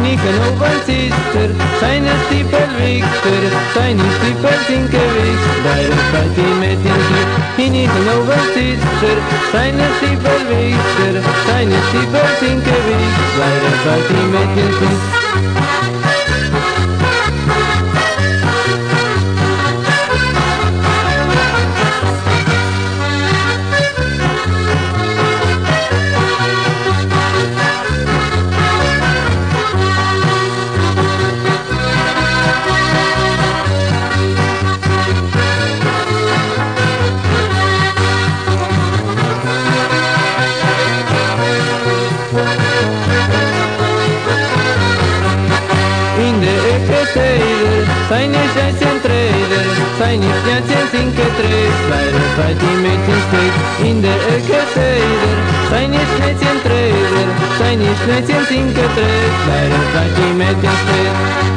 Inige Novan Sister, seine Stiefel Victor, seine Stiefel sind gewiss, bei der Party mit dem Glück. Inige Novan Sister, seine Stiefel Victor, seine Stiefel sind gewiss, bei der Party mit dem Glück. In der Ecke Taylor, seine Scheißchen Trader, seine Sternchen sind gedreht, leider bei die Mädchen steht. In der Ecke Taylor, seine Schnetzchen Trader, seine Schnetzchen sind gedreht, leider bei die Mädchen steht.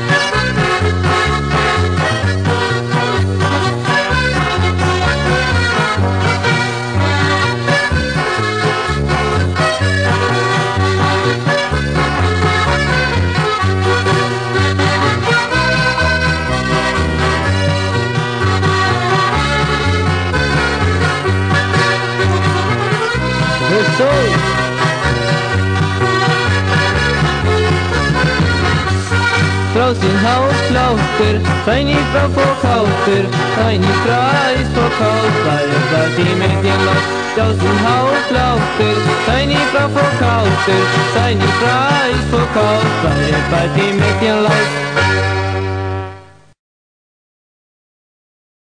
So. Draußen Haus lauft seine Frau verkauft seine Frau ist verkauft, weil da die Mädchen läuft. Draußen Haus lauft seine Frau verkauft seine Frau ist verkauft, weil die Mädchen läuft.